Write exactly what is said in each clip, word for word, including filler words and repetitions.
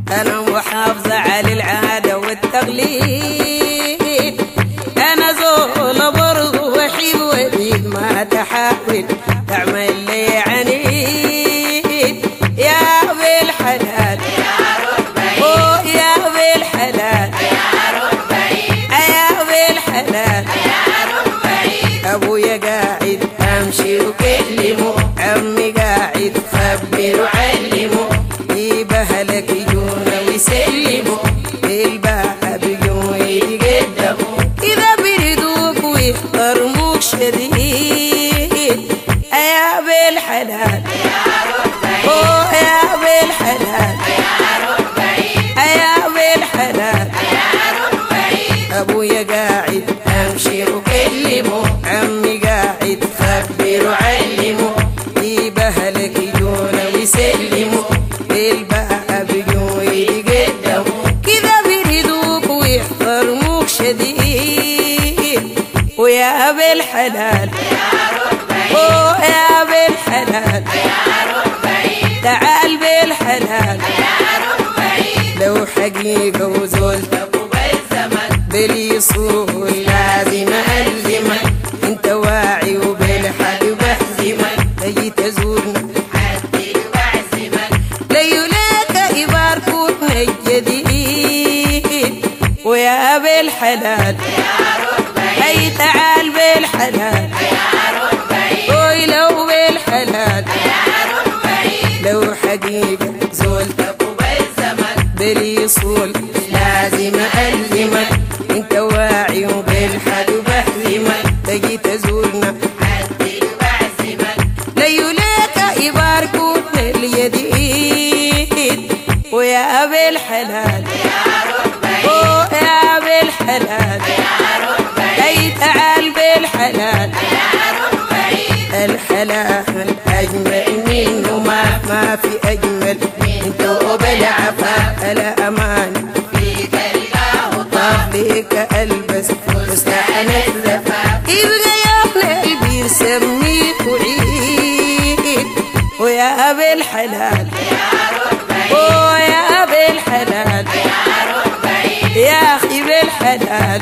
أنا محافظة على العادة والتقليد، أنا زول برضو وحيد وديد ما تحاول تعمل لي عنيد. يا بالحلال أوه يا بالحلال يا بالحلال أبويا قاعد أمشي وكلمه، عمي قاعد خبر وعلمه، يبهلك يجونا ويسلموا الباب يجون يتقدموا، إذا بردوك ويحترموك شديد. يا بالحلال أوه يا بالحلال يا بالحلال أبويا قاعد أمشي وكلمه، عمي قاعد خبر وعلمه، يبهلك يجونا ويسلموا الباب يجون يتقدموا، كذا بيريدوك ويحترموك شديد. ويا بالحلال أوه يا بالحلال تعال بالحلال، لو حقيقة وزولت باليصول لازم ألزمك، انت واعي وبالحق بحزمك، تجي تزورنا حدي وأعزمك، ليوليك يباركونا الجديد. ويا بالحلال هي تعال بالحلال وي لو بالحلال، لو حقيقة زولت باليصول لازم ألزمك، انت واعي وبالحد وبحزمك، تجي تزورنا حدي وأعزمك، ليوليك يباركونا اليديد. ويا بالحلال أوه يا بالحلال اي تعال بالحلال، الحلال أجمل منه ما ما في أجمل انت وبالعفاف الأمان، فيك الله طاف فيك ألبس فستان الزفاف، يبقى يوم قلبي يسميك وعيد. ويا بالحلال أوه يا بالحلال يا أخي بالحلال،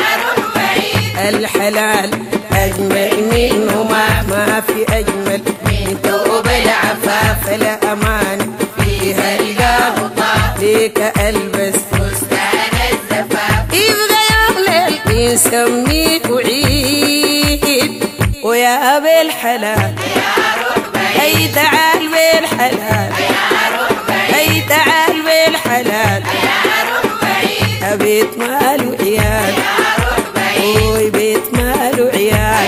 الحلال أجمل منه ما ما في أجمل انت وبالعفاف الأمان، فيها القلب ليك ألبس فستان الزفاف، يبقى يوم قلبي يسميك وعيد. ويا بالحلال هي تعال بالحلال هي تعال بالحلال، بيت مال وعيال وي بيت مال وعيال،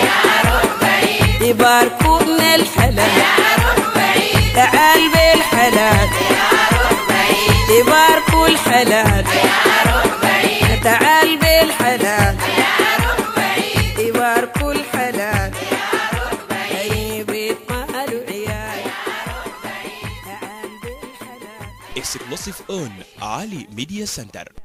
يباركونا الحلال تعال بالحلال، يباركوا الحلال تعال بالحلال، يباركوا الحلال أي بيت مال وعيال تعال بالحلال. Exclusive on Ali Media Center.